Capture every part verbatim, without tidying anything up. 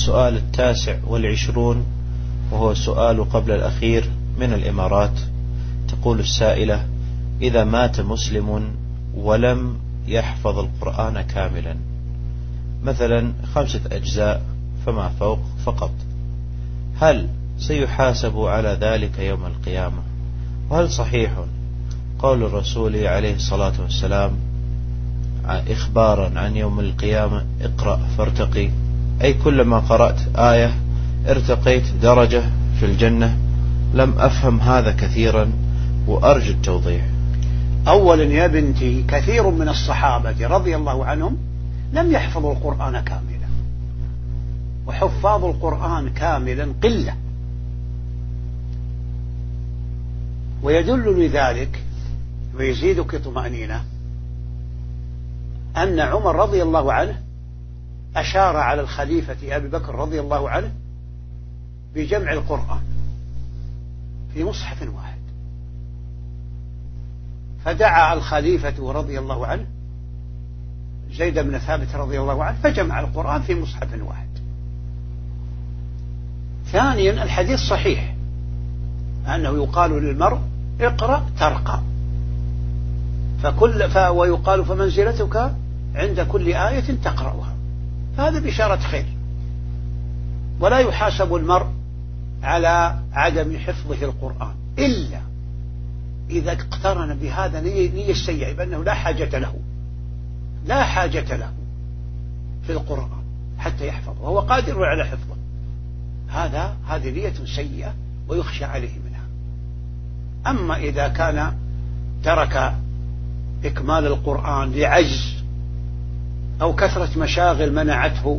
السؤال التاسع والعشرون، وهو سؤال قبل الأخير من الإمارات. تقول السائلة: إذا مات مسلم ولم يحفظ القرآن كاملا، مثلا خمسة أجزاء فما فوق فقط، هل سيحاسب على ذلك يوم القيامة؟ وهل صحيح قول الرسول عليه الصلاة والسلام إخبارا عن يوم القيامة: اقرأ فارتقي، أي كلما قرأت آية ارتقيت درجة في الجنة؟ لم أفهم هذا كثيرا وأرجو التوضيح. أولا يا بنتي، كثير من الصحابة رضي الله عنهم لم يحفظوا القرآن كاملا، وحفاظ القرآن كاملا قلة. ويدل لذلك ويزيدك طمأنينة أن عمر رضي الله عنه أشار على الخليفة أبي بكر رضي الله عنه بجمع القرآن في مصحف واحد، فدعا الخليفة رضي الله عنه زيد بن ثابت رضي الله عنه فجمع القرآن في مصحف واحد. ثانيا، الحديث صحيح أنه يقال للمرء اقرأ ترقى، فكل ف ويقال فمنزلتك عند كل آية تقرأها، هذا بشارة خير. ولا يحاسب المرء على عدم حفظه القرآن إلا إذا اقترن بهذا نية سيئة بأنه لا حاجة له لا حاجة له في القرآن حتى يحفظه وهو قادر على حفظه، هذا هذه نية سيئة ويخشى عليه منها. أما إذا كان ترك إكمال القرآن لعجز أو كثرة مشاغل منعته،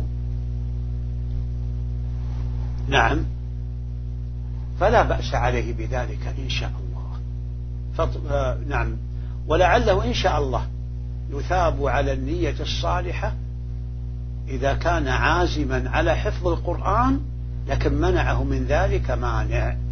نعم، فلا بأس عليه بذلك إن شاء الله. فط... آه نعم، ولعله إن شاء الله يثاب على النية الصالحة إذا كان عازما على حفظ القرآن لكن منعه من ذلك مانع.